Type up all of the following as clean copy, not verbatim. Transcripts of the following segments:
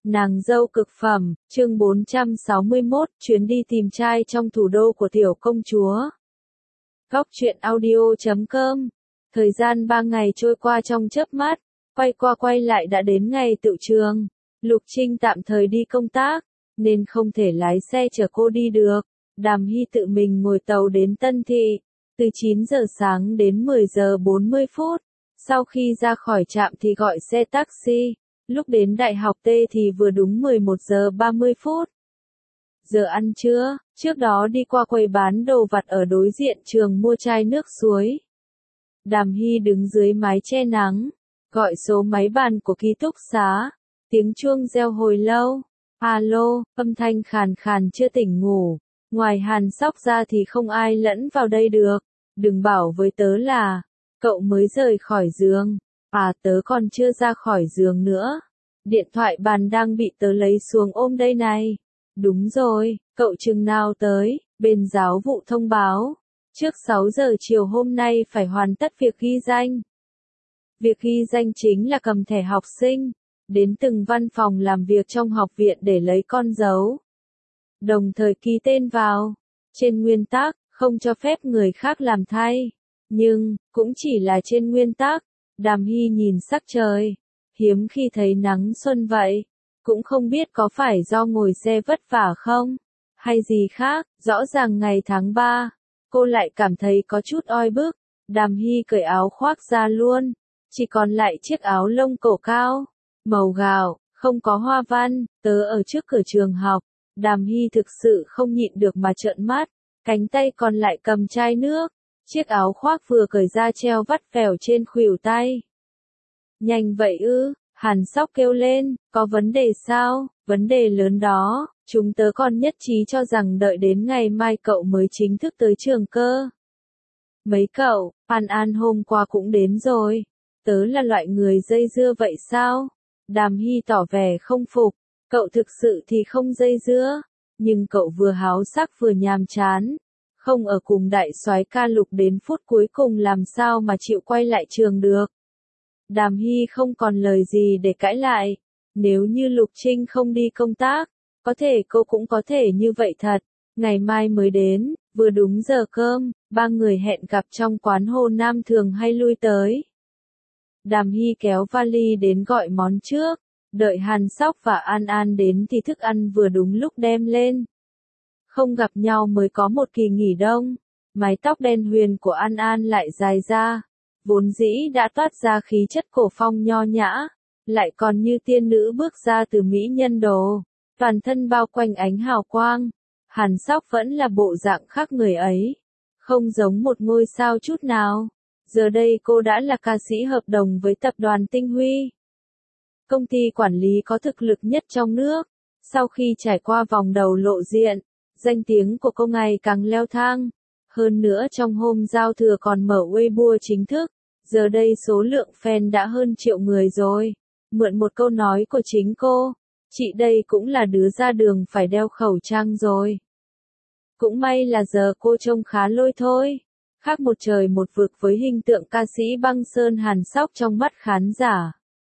Nàng dâu cực phẩm, chương 461, chuyến đi tìm trai trong thủ đô của tiểu công chúa. Góc truyện audio.com. Thời gian 3 ngày trôi qua trong chớp mắt, quay qua quay lại đã đến ngày tựu trường. Lục Trinh tạm thời đi công tác, nên không thể lái xe chở cô đi được. Đàm Hy tự mình ngồi tàu đến Tân Thị, từ 9 giờ sáng đến 10 giờ 40 phút. Sau khi ra khỏi trạm thì gọi xe taxi. Lúc đến Đại học T thì vừa đúng 11 giờ 30 phút. Giờ ăn trưa, trước đó đi qua quầy bán đồ vặt ở đối diện trường mua chai nước suối. Đàm Hy đứng dưới mái che nắng, gọi số máy bàn của ký túc xá. Tiếng chuông reo hồi lâu. Alo, âm thanh khàn khàn chưa tỉnh ngủ. Ngoài Hàn Sóc ra thì không ai lẫn vào đây được. Đừng bảo với tớ là, cậu mới rời khỏi giường. À, tớ còn chưa ra khỏi giường nữa. Điện thoại bàn đang bị tớ lấy xuống ôm đây này. Đúng rồi, cậu chừng nào tới? Bên giáo vụ thông báo. Trước 6 giờ chiều hôm nay phải hoàn tất việc ghi danh. Việc ghi danh chính là cầm thẻ học sinh, đến từng văn phòng làm việc trong học viện để lấy con dấu. Đồng thời ký tên vào. Trên nguyên tắc, không cho phép người khác làm thay. Nhưng, cũng chỉ là trên nguyên tắc. Đàm Hy nhìn sắc trời. Hiếm khi thấy nắng xuân vậy. Cũng không biết có phải do ngồi xe vất vả không? Hay gì khác, rõ ràng ngày tháng 3. Cô lại cảm thấy có chút oi bức. Đàm Hy cởi áo khoác ra luôn. Chỉ còn lại chiếc áo lông cổ cao. Màu gạo, không có hoa văn. Tớ ở trước cửa trường học. Đàm Hy thực sự không nhịn được mà trợn mắt. Cánh tay còn lại cầm chai nước. Chiếc áo khoác vừa cởi ra treo vắt vẻo trên khuỷu tay. Nhanh vậy ư? Hàn Sóc kêu lên, có vấn đề sao? Vấn đề lớn đó, chúng tớ còn nhất trí cho rằng đợi đến ngày mai cậu mới chính thức tới trường cơ. Mấy cậu, An An hôm qua cũng đến rồi. Tớ là loại người dây dưa vậy sao? Đàm Hy tỏ vẻ không phục, cậu thực sự thì không dây dưa, nhưng cậu vừa háo sắc vừa nhàm chán. Không ở cùng đại soái ca Lục đến phút cuối cùng làm sao mà chịu quay lại trường được. Đàm Hy không còn lời gì để cãi lại. Nếu như Lục Trinh không đi công tác, có thể cô cũng có thể như vậy thật. Ngày mai mới đến, vừa đúng giờ cơm, ba người hẹn gặp trong quán Hồ Nam thường hay lui tới. Đàm Hy kéo vali đến gọi món trước, đợi Hàn Sóc và An An đến thì thức ăn vừa đúng lúc đem lên. Không gặp nhau mới có một kỳ nghỉ đông, mái tóc đen huyền của An An lại dài ra. Vốn dĩ đã toát ra khí chất cổ phong nho nhã, lại còn như tiên nữ bước ra từ mỹ nhân đồ, toàn thân bao quanh ánh hào quang. Hàn Sóc vẫn là bộ dạng khác người ấy, không giống một ngôi sao chút nào. Giờ đây cô đã là ca sĩ hợp đồng với tập đoàn Tinh Huy, công ty quản lý có thực lực nhất trong nước. Sau khi trải qua vòng đầu lộ diện, danh tiếng của cô ngày càng leo thang. Hơn nữa trong hôm giao thừa còn mở Weibo chính thức. Giờ đây số lượng fan đã hơn 1 triệu người rồi. Mượn một câu nói của chính cô, chị đây cũng là đứa ra đường phải đeo khẩu trang rồi. Cũng may là giờ cô trông khá lôi thôi. Khác một trời một vực với hình tượng ca sĩ băng sơn Hàn Sóc trong mắt khán giả.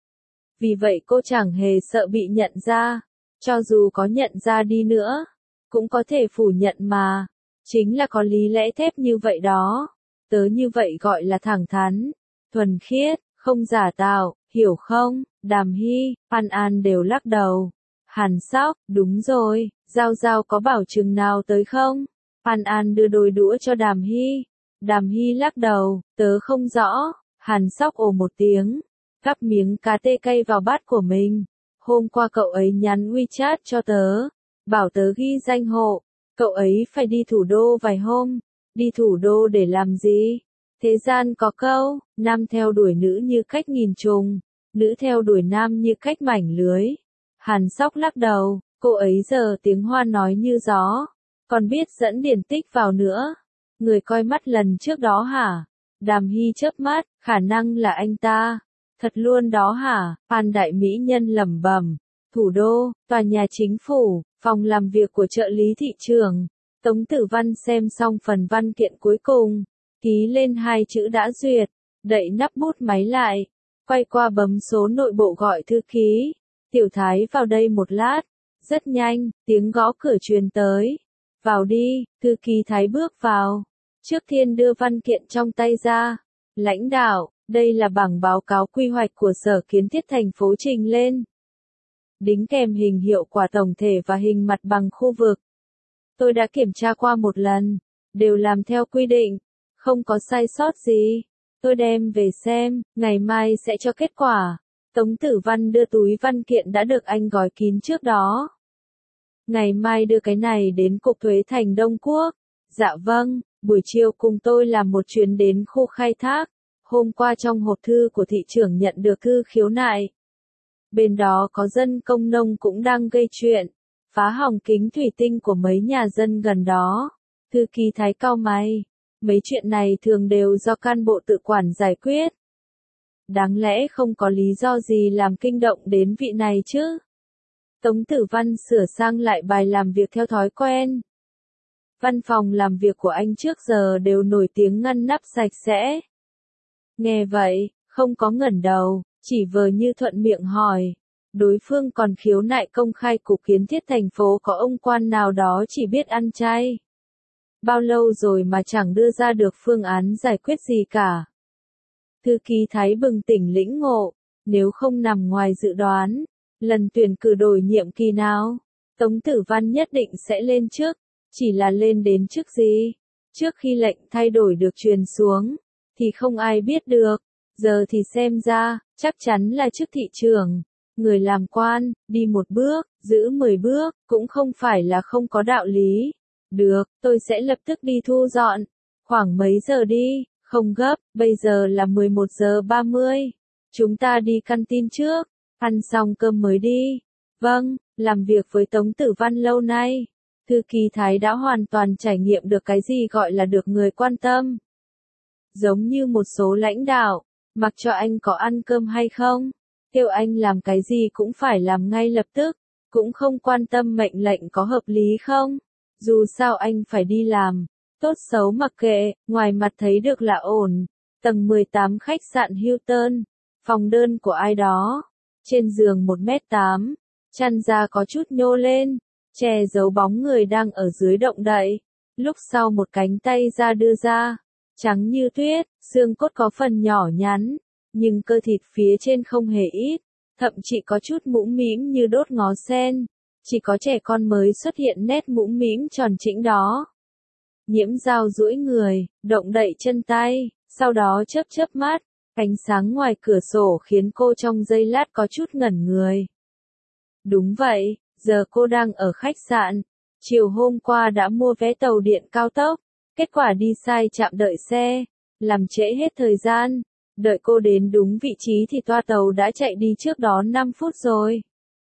Vì vậy cô chẳng hề sợ bị nhận ra. Cho dù có nhận ra đi nữa, cũng có thể phủ nhận mà. Chính là có lý lẽ thép như vậy đó. Tớ như vậy gọi là thẳng thắn, thuần khiết, không giả tạo, hiểu không? Đàm Hy, An An đều lắc đầu. Hàn Sóc, đúng rồi, Giao Giao có bảo chừng nào tới không? An An đưa đôi đũa cho Đàm Hy. Đàm Hy lắc đầu, tớ không rõ. Hàn Sóc ồ một tiếng, gắp miếng cá tê cay vào bát của mình. Hôm qua cậu ấy nhắn WeChat cho tớ, bảo tớ ghi danh hộ. Cậu ấy phải đi thủ đô vài hôm. Đi thủ đô để làm gì? Thế gian có câu, nam theo đuổi nữ như cách nghìn trùng, nữ theo đuổi nam như cách mảnh lưới. Hàn Sóc lắc đầu, cô ấy giờ tiếng Hoa nói như gió, còn biết dẫn điển tích vào nữa. Người coi mắt lần trước đó hả? Đàm Hy chớp mắt, khả năng là anh ta. Thật luôn đó hả? Phan đại mỹ nhân lẩm bẩm. Thủ đô, tòa nhà chính phủ, phòng làm việc của trợ lý thị trưởng. Tống Tử Văn xem xong phần văn kiện cuối cùng, ký lên 2 chữ đã duyệt, đậy nắp bút máy lại, quay qua bấm số nội bộ gọi thư ký. Tiểu Thái vào đây một lát. Rất nhanh, tiếng gõ cửa truyền tới. Vào đi, thư ký Thái bước vào. Trước Thiên đưa văn kiện trong tay ra. Lãnh đạo, đây là bảng báo cáo quy hoạch của Sở Kiến thiết thành phố trình lên. Đính kèm hình hiệu quả tổng thể và hình mặt bằng khu vực. Tôi đã kiểm tra qua một lần, đều làm theo quy định, không có sai sót gì. Tôi đem về xem, ngày mai sẽ cho kết quả. Tống Tử Văn đưa túi văn kiện đã được anh gói kín trước đó. Ngày mai đưa cái này đến Cục Thuế thành Đông Quốc. Dạ vâng, buổi chiều cùng tôi làm một chuyến đến khu khai thác. Hôm qua trong hộp thư của thị trưởng nhận được thư khiếu nại. Bên đó có dân công nông cũng đang gây chuyện, phá hỏng kính thủy tinh của mấy nhà dân gần đó. Thư ký Thái cau mày, mấy chuyện này thường đều do can bộ tự quản giải quyết. Đáng lẽ không có lý do gì làm kinh động đến vị này chứ. Tống Tử Văn sửa sang lại bài làm việc theo thói quen. Văn phòng làm việc của anh trước giờ đều nổi tiếng ngăn nắp sạch sẽ. Nghe vậy, không có ngẩng đầu, chỉ vờ như thuận miệng hỏi. Đối phương còn khiếu nại công khai Cục Kiến thiết thành phố có ông quan nào đó chỉ biết ăn chay. Bao lâu rồi mà chẳng đưa ra được phương án giải quyết gì cả. Thư ký Thái bừng tỉnh lĩnh ngộ, nếu không nằm ngoài dự đoán, lần tuyển cử đổi nhiệm kỳ nào, Tống Tử Văn nhất định sẽ lên chức, chỉ là lên đến chức gì. Trước khi lệnh thay đổi được truyền xuống, thì không ai biết được, giờ thì xem ra, chắc chắn là chức thị trưởng. Người làm quan, đi một bước, giữ 10 bước, cũng không phải là không có đạo lý. Được, tôi sẽ lập tức đi thu dọn. Khoảng mấy giờ đi, không gấp, bây giờ là 11 giờ 30. Chúng ta đi căn tin trước, ăn xong cơm mới đi. Vâng, làm việc với Tống Tử Văn lâu nay, thư ký Thái đã hoàn toàn trải nghiệm được cái gì gọi là được người quan tâm. Giống như một số lãnh đạo, mặc cho anh có ăn cơm hay không, kêu anh làm cái gì cũng phải làm ngay lập tức, cũng không quan tâm mệnh lệnh có hợp lý không. Dù sao anh phải đi làm, tốt xấu mặc kệ, ngoài mặt thấy được là ổn. Tầng 18 khách sạn Hilton, phòng đơn của ai đó, trên giường 1m8, chăn da có chút nhô lên, che giấu bóng người đang ở dưới động đậy. Lúc sau một cánh tay ra đưa ra, trắng như tuyết, xương cốt có phần nhỏ nhắn, nhưng cơ thịt phía trên không hề ít, thậm chí có chút mũm mĩm như đốt ngó sen. Chỉ có trẻ con mới xuất hiện nét mũm mĩm tròn trĩnh đó. Nhiễm Dao duỗi người, động đậy chân tay, sau đó chớp chớp mắt, ánh sáng ngoài cửa sổ khiến cô trong giây lát có chút ngẩn người. Đúng vậy, giờ cô đang ở khách sạn, chiều hôm qua đã mua vé tàu điện cao tốc, kết quả đi sai trạm đợi xe, làm trễ hết thời gian, đợi cô đến đúng vị trí thì toa tàu đã chạy đi trước đó 5 phút rồi.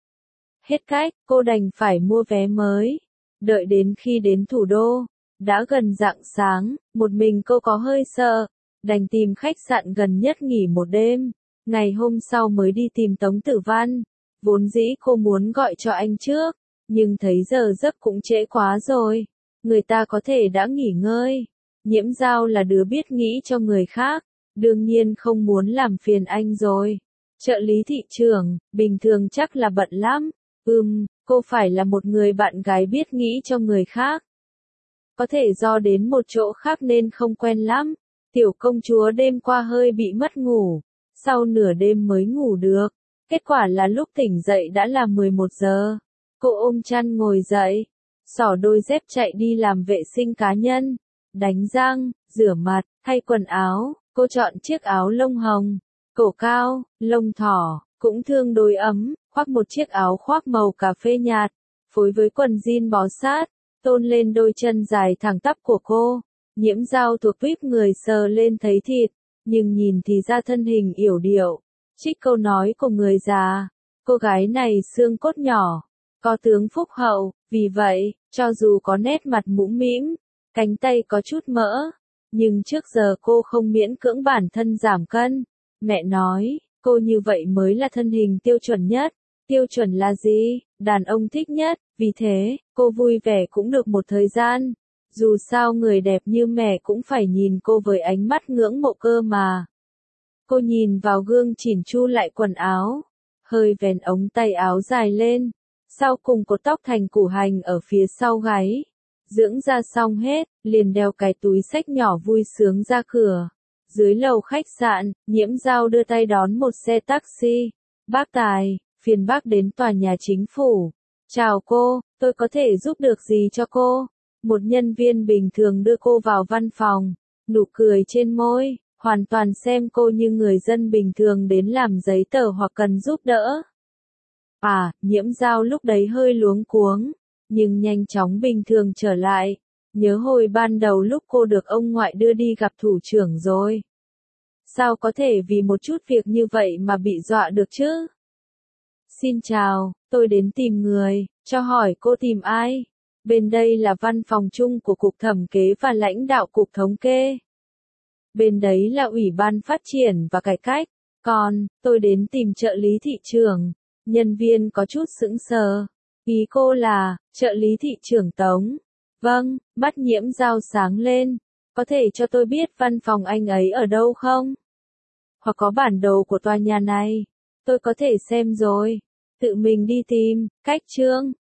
Hết cách, cô đành phải mua vé mới. Đợi đến khi đến thủ đô, đã gần rạng sáng, một mình cô có hơi sợ, đành tìm khách sạn gần nhất nghỉ một đêm. Ngày hôm sau mới đi tìm Tống Tử Văn. Vốn dĩ cô muốn gọi cho anh trước, nhưng thấy giờ giấc cũng trễ quá rồi. Người ta có thể đã nghỉ ngơi. Nhiễm Dao là đứa biết nghĩ cho người khác, đương nhiên không muốn làm phiền anh rồi. Trợ lý thị trưởng, bình thường chắc là bận lắm. Cô phải là một người bạn gái biết nghĩ cho người khác. Có thể do đến một chỗ khác nên không quen lắm. Tiểu công chúa đêm qua hơi bị mất ngủ, sau nửa đêm mới ngủ được. Kết quả là lúc tỉnh dậy đã là 11 giờ. Cô ôm chăn ngồi dậy, xỏ đôi dép chạy đi làm vệ sinh cá nhân, đánh răng, rửa mặt, thay quần áo. Cô chọn chiếc áo lông hồng, cổ cao, lông thỏ, cũng tương đối ấm, khoác một chiếc áo khoác màu cà phê nhạt, phối với quần jean bó sát, tôn lên đôi chân dài thẳng tắp của cô. Nhiễm Dao thuộc tuýp người sờ lên thấy thịt, nhưng nhìn thì ra thân hình yểu điệu. Trích câu nói của người già, cô gái này xương cốt nhỏ, có tướng phúc hậu, vì vậy, cho dù có nét mặt mũm mĩm, cánh tay có chút mỡ, nhưng trước giờ cô không miễn cưỡng bản thân giảm cân. Mẹ nói, cô như vậy mới là thân hình tiêu chuẩn nhất. Tiêu chuẩn là gì? Đàn ông thích nhất, vì thế, cô vui vẻ cũng được một thời gian. Dù sao người đẹp như mẹ cũng phải nhìn cô với ánh mắt ngưỡng mộ cơ mà. Cô nhìn vào gương chỉn chu lại quần áo, hơi vén ống tay áo dài lên, sau cùng cột tóc thành củ hành ở phía sau gáy. Dưỡng ra xong hết, liền đeo cái túi xách nhỏ vui sướng ra cửa. Dưới lầu khách sạn, Nhiễm Giao đưa tay đón một xe taxi. Bác Tài, phiền bác đến tòa nhà chính phủ. Chào cô, tôi có thể giúp được gì cho cô? Một nhân viên bình thường đưa cô vào văn phòng, nụ cười trên môi, hoàn toàn xem cô như người dân bình thường đến làm giấy tờ hoặc cần giúp đỡ. Nhiễm Giao lúc đấy hơi luống cuống, nhưng nhanh chóng bình thường trở lại. Nhớ hồi ban đầu lúc cô được ông ngoại đưa đi gặp thủ trưởng rồi. Sao có thể vì một chút việc như vậy mà bị dọa được chứ? Xin chào, tôi đến tìm người, cho hỏi cô tìm ai? Bên đây là văn phòng chung của Cục Thẩm kế và lãnh đạo Cục Thống kê. Bên đấy là Ủy ban Phát triển và Cải cách. Còn, tôi đến tìm trợ lý thị trưởng. Nhân viên có chút sững sờ. Ý cô là, trợ lý thị trưởng Tống. Vâng, mắt Nhiễm Giao sáng lên. Có thể cho tôi biết văn phòng anh ấy ở đâu không? Hoặc có bản đồ của tòa nhà này. Tôi có thể xem rồi. Tự mình đi tìm, cách Trương.